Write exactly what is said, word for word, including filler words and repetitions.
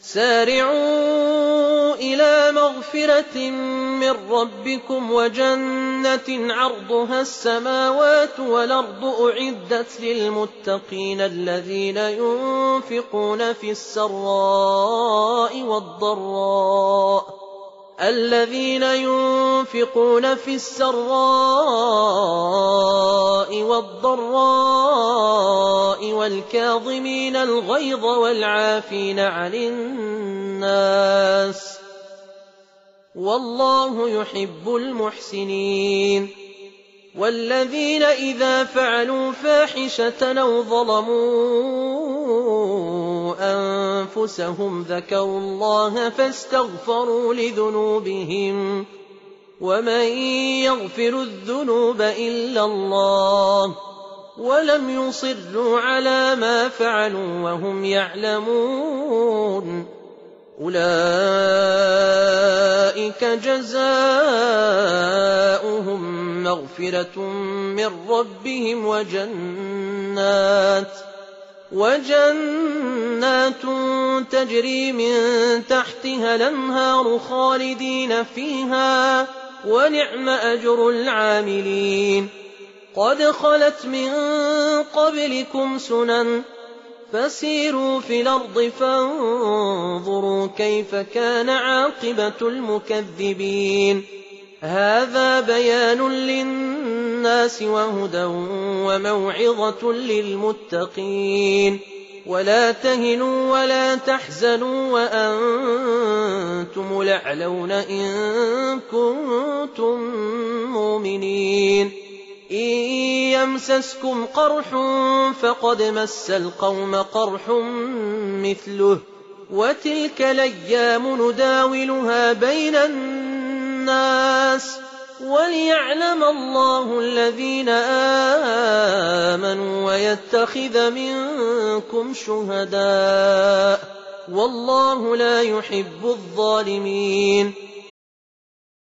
سارعوا إلى مغفرة من ربكم وجنة عرضها السماوات والأرض أعدت للمتقين الذين ينفقون في السراء والضراء الذين ينفقون في السراء والضراء والكاظمين الغيظ والعافين عن الناس والله يحب المحسنين. والذين إذا فعلوا فاحشة أو ظلموا أنفسهم ذكروا الله فاستغفروا لذنوبهم ومن يغفر الذنوب إلا الله ولم يصروا على ما فعلوا وهم يعلمون أولئك جزاؤهم مغفرة من ربهم وجنات وجنات تجري من تحتها الأنهار خالدين فيها ونعم أجر العاملين. قد خلت من قبلكم سنن فسيروا في الأرض فانظروا كيف كان عاقبة المكذبين. هذا بيان للناس وهدى وموعظة للمتقين. ولا تهنوا ولا تحزنوا وأنتم الأعلون إن كنتم مؤمنين. إن يمسسكم قرح فقد مس القوم قرح مثله وتلك الأيام نداولها بين الناس وليعلم الله الذين آمنوا ويتخذ منكم شهداء والله لا يحب الظالمين.